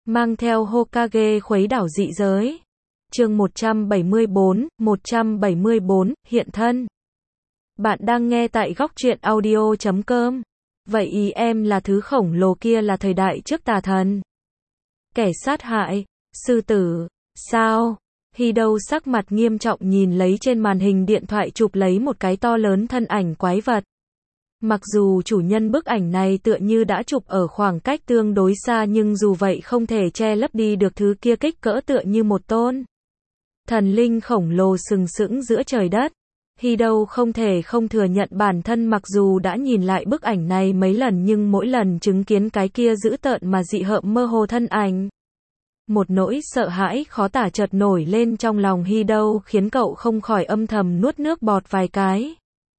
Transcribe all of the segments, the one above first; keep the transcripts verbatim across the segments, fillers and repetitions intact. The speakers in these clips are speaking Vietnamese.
mang theo Hokage khuấy đảo dị giới. Chương một trăm bảy mươi bốn, một trăm bảy mươi bốn, hiện thân. Bạn đang nghe tại góc truyện audio chấm com. Vậy ý em là thứ khổng lồ kia là thời đại trước tà thần. Kẻ sát hại, sư tử, sao? Hido sắc mặt nghiêm trọng nhìn lấy trên màn hình điện thoại chụp lấy một cái to lớn thân ảnh quái vật. Mặc dù chủ nhân bức ảnh này tựa như đã chụp ở khoảng cách tương đối xa nhưng dù vậy không thể che lấp đi được thứ kia kích cỡ tựa như một tôn thần linh khổng lồ sừng sững giữa trời đất. Hido không thể không thừa nhận bản thân mặc dù đã nhìn lại bức ảnh này mấy lần nhưng mỗi lần chứng kiến cái kia dữ tợn mà dị hợm mơ hồ thân ảnh, một nỗi sợ hãi khó tả chợt nổi lên trong lòng Hido khiến cậu không khỏi âm thầm nuốt nước bọt vài cái.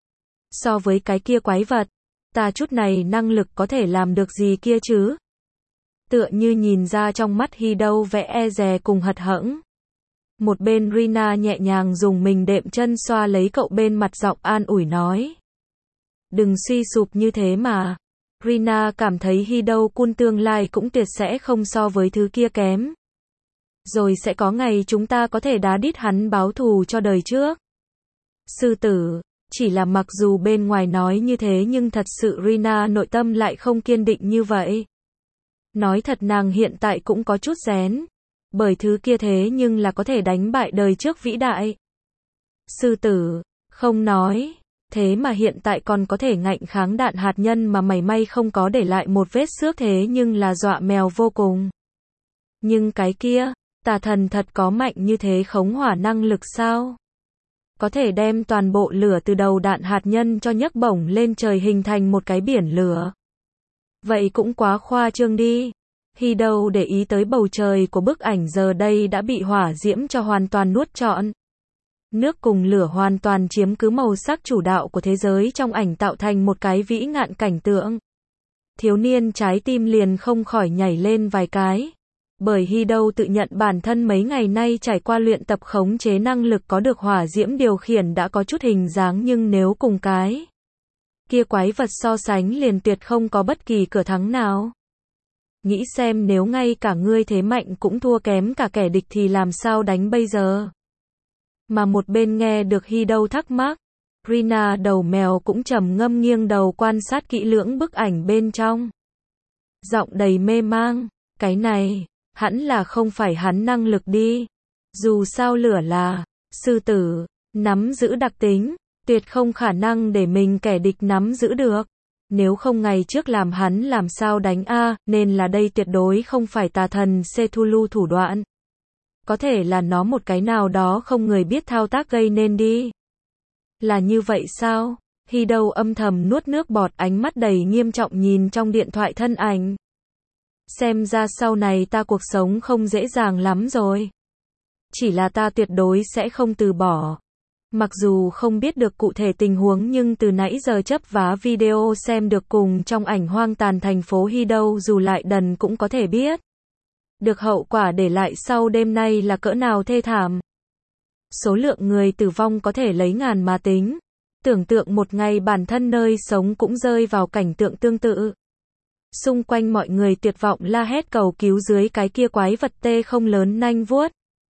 So với cái kia quái vật, ta chút này năng lực có thể làm được gì kia chứ? Tựa như nhìn ra trong mắt Hido vẻ e dè cùng hật hẫng. Một bên Rina nhẹ nhàng dùng mình đệm chân xoa lấy cậu bên mặt giọng an ủi nói. Đừng suy sụp như thế mà. Rina cảm thấy Hido-kun tương lai cũng tuyệt sẽ không so với thứ kia kém. Rồi sẽ có ngày chúng ta có thể đá đít hắn báo thù cho đời trước. Sư tử, chỉ là mặc dù bên ngoài nói như thế nhưng thật sự Rina nội tâm lại không kiên định như vậy. Nói thật nàng hiện tại cũng có chút rén. Bởi thứ kia thế nhưng là có thể đánh bại đời trước vĩ đại. Sư tử, không nói, thế mà hiện tại còn có thể ngạnh kháng đạn hạt nhân mà mảy may không có để lại một vết xước thế nhưng là dọa mèo vô cùng. Nhưng cái kia, tà thần thật có mạnh như thế khống hỏa năng lực sao? Có thể đem toàn bộ lửa từ đầu đạn hạt nhân cho nhấc bổng lên trời hình thành một cái biển lửa. Vậy cũng quá khoa trương đi. Hido để ý tới bầu trời của bức ảnh giờ đây đã bị hỏa diễm cho hoàn toàn nuốt trọn. Nước cùng lửa hoàn toàn chiếm cứ màu sắc chủ đạo của thế giới trong ảnh tạo thành một cái vĩ ngạn cảnh tượng. Thiếu niên trái tim liền không khỏi nhảy lên vài cái. Bởi Hido tự nhận bản thân mấy ngày nay trải qua luyện tập khống chế năng lực có được hỏa diễm điều khiển đã có chút hình dáng nhưng nếu cùng cái kia quái vật so sánh liền tuyệt không có bất kỳ cửa thắng nào. Nghĩ xem nếu ngay cả ngươi thế mạnh cũng thua kém cả kẻ địch thì làm sao đánh bây giờ? Mà một bên nghe được Hido thắc mắc, Rina đầu mèo cũng trầm ngâm nghiêng đầu quan sát kỹ lưỡng bức ảnh bên trong. Giọng đầy mê mang, cái này, hẳn là không phải hắn năng lực đi. Dù sao lửa là, sư tử, nắm giữ đặc tính, tuyệt không khả năng để mình kẻ địch nắm giữ được. Nếu không ngày trước làm hắn làm sao đánh a, nên là đây tuyệt đối không phải tà thần Cthulhu thủ đoạn. Có thể là nó một cái nào đó không người biết thao tác gây nên đi. Là như vậy sao? Hido âm thầm nuốt nước bọt ánh mắt đầy nghiêm trọng nhìn trong điện thoại thân ảnh. Xem ra sau này ta cuộc sống không dễ dàng lắm rồi. Chỉ là ta tuyệt đối sẽ không từ bỏ. Mặc dù không biết được cụ thể tình huống nhưng từ nãy giờ chấp vá video xem được cùng trong ảnh hoang tàn thành phố Hido dù lại đần cũng có thể biết được hậu quả để lại sau đêm nay là cỡ nào thê thảm. Số lượng người tử vong có thể lấy ngàn mà tính. Tưởng tượng một ngày bản thân nơi sống cũng rơi vào cảnh tượng tương tự. Xung quanh mọi người tuyệt vọng la hét cầu cứu dưới cái kia quái vật tê không lớn nanh vuốt.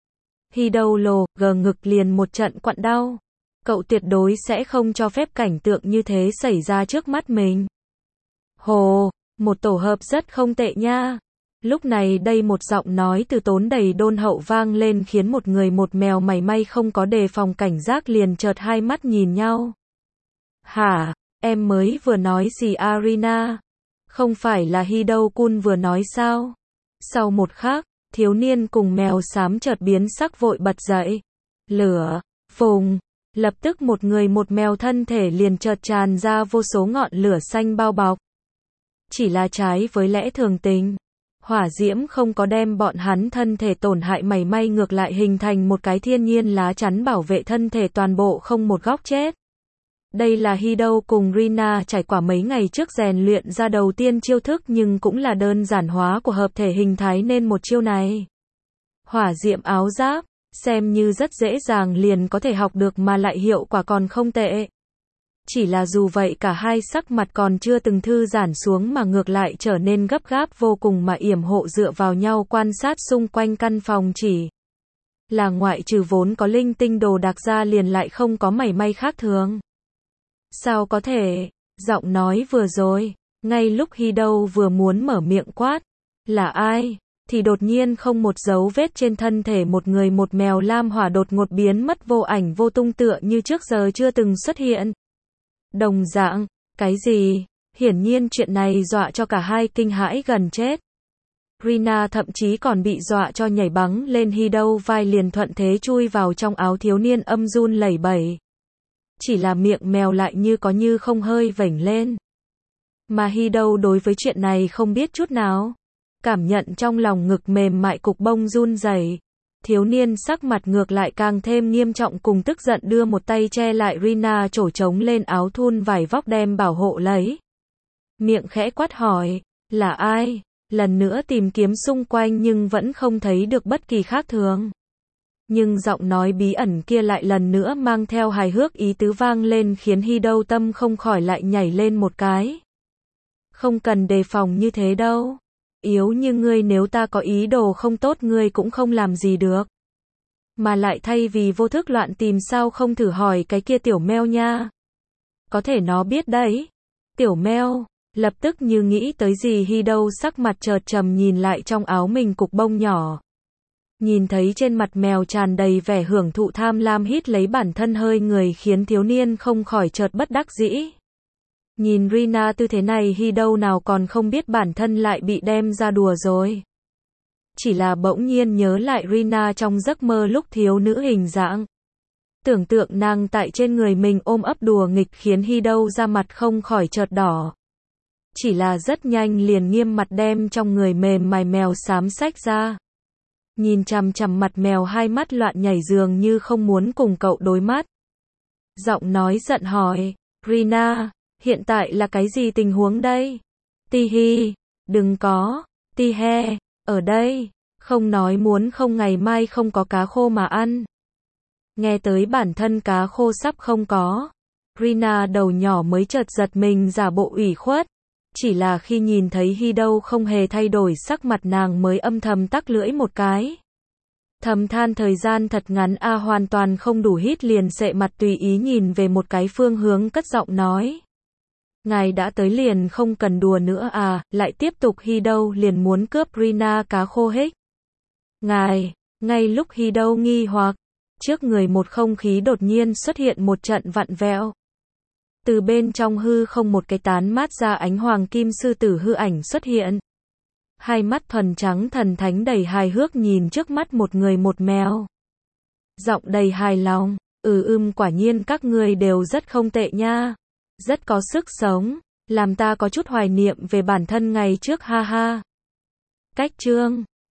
Hido lồ, gờ ngực liền một trận quặn đau. Cậu tuyệt đối sẽ không cho phép cảnh tượng như thế xảy ra trước mắt mình. Hồ, một tổ hợp rất không tệ nha. Lúc này đây một giọng nói từ tốn đầy đôn hậu vang lên khiến một người một mèo mảy may không có đề phòng cảnh giác liền chợt hai mắt nhìn nhau. Hả, em mới vừa nói gì Arina? Không phải là Hido-kun vừa nói sao? Sau một khắc, thiếu niên cùng mèo xám chợt biến sắc vội bật dậy. Lửa, phùng, lập tức một người một mèo thân thể liền chợt tràn ra vô số ngọn lửa xanh bao bọc. Chỉ là trái với lẽ thường tình, hỏa diễm không có đem bọn hắn thân thể tổn hại mảy may ngược lại hình thành một cái thiên nhiên lá chắn bảo vệ thân thể toàn bộ không một góc chết. Đây là Hido cùng Rina trải qua mấy ngày trước rèn luyện ra đầu tiên chiêu thức nhưng cũng là đơn giản hóa của hợp thể hình thái nên một chiêu này. Hỏa diệm áo giáp, xem như rất dễ dàng liền có thể học được mà lại hiệu quả còn không tệ. Chỉ là dù vậy cả hai sắc mặt còn chưa từng thư giãn xuống mà ngược lại trở nên gấp gáp vô cùng mà yểm hộ dựa vào nhau quan sát xung quanh căn phòng, chỉ là ngoại trừ vốn có linh tinh đồ đạc ra liền lại không có mảy may khác thường. Sao có thể? Giọng nói vừa rồi, ngay lúc Hy Đâu vừa muốn mở miệng quát, là ai? Thì đột nhiên không một dấu vết trên thân thể một người một mèo lam hỏa đột ngột biến mất vô ảnh vô tung tựa như trước giờ chưa từng xuất hiện. Đồng dạng, cái gì? Hiển nhiên chuyện này dọa cho cả hai kinh hãi gần chết. Rina thậm chí còn bị dọa cho nhảy bắn lên Hy Đâu vai liền thuận thế chui vào trong áo thiếu niên âm run lẩy bẩy. Chỉ là miệng mèo lại như có như không hơi vểnh lên. Mà Hy Đâu đối với chuyện này không biết chút nào. Cảm nhận trong lòng ngực mềm mại cục bông run rẩy. Thiếu niên sắc mặt ngược lại càng thêm nghiêm trọng cùng tức giận đưa một tay che lại Rina trổ trống lên áo thun vải vóc đem bảo hộ lấy. Miệng khẽ quát hỏi, là ai? Lần nữa tìm kiếm xung quanh nhưng vẫn không thấy được bất kỳ khác thường. Nhưng giọng nói bí ẩn kia lại lần nữa mang theo hài hước ý tứ vang lên khiến Hy Đâu tâm không khỏi lại nhảy lên một cái. Không cần đề phòng như thế đâu. Yếu như ngươi nếu ta có ý đồ không tốt ngươi cũng không làm gì được. Mà lại thay vì vô thức loạn tìm sao không thử hỏi cái kia tiểu meo nha. Có thể nó biết đấy. Tiểu meo, lập tức như nghĩ tới gì Hy Đâu sắc mặt chợt trầm nhìn lại trong áo mình cục bông nhỏ. Nhìn thấy trên mặt mèo tràn đầy vẻ hưởng thụ tham lam hít lấy bản thân hơi người khiến thiếu niên không khỏi chợt bất đắc dĩ. Nhìn Rina tư thế này Hy Đâu nào còn không biết bản thân lại bị đem ra đùa rồi. Chỉ là bỗng nhiên nhớ lại Rina trong giấc mơ lúc thiếu nữ hình dạng. Tưởng tượng nàng tại trên người mình ôm ấp đùa nghịch khiến Hy Đâu ra mặt không khỏi chợt đỏ. Chỉ là rất nhanh liền nghiêm mặt đem trong người mềm mại mèo xám xách ra. Nhìn chằm chằm mặt mèo hai mắt loạn nhảy dường như không muốn cùng cậu đối mắt. Giọng nói giận hỏi, Rina, hiện tại là cái gì tình huống đây? Ti hi, đừng có, ti he, ở đây, không nói muốn không ngày mai không có cá khô mà ăn. Nghe tới bản thân cá khô sắp không có. Rina đầu nhỏ mới chợt giật mình giả bộ ủy khuất. Chỉ là khi nhìn thấy Hy Đâu không hề thay đổi sắc mặt nàng mới âm thầm tắc lưỡi một cái. Thầm than thời gian thật ngắn a hoàn toàn không đủ hít liền sệ mặt tùy ý nhìn về một cái phương hướng cất giọng nói. Ngài đã tới liền không cần đùa nữa à, lại tiếp tục Hy Đâu liền muốn cướp Rina cá khô hích. Ngài, ngay lúc Hy Đâu nghi hoặc, trước người một không khí đột nhiên xuất hiện một trận vặn vẹo. Từ bên trong hư không một cái tán mát ra ánh hoàng kim sư tử hư ảnh xuất hiện. Hai mắt thuần trắng thần thánh đầy hài hước nhìn trước mắt một người một mèo. Giọng đầy hài lòng, ừ ưm quả nhiên các người đều rất không tệ nha. Rất có sức sống, làm ta có chút hoài niệm về bản thân ngày trước ha ha. Cách chương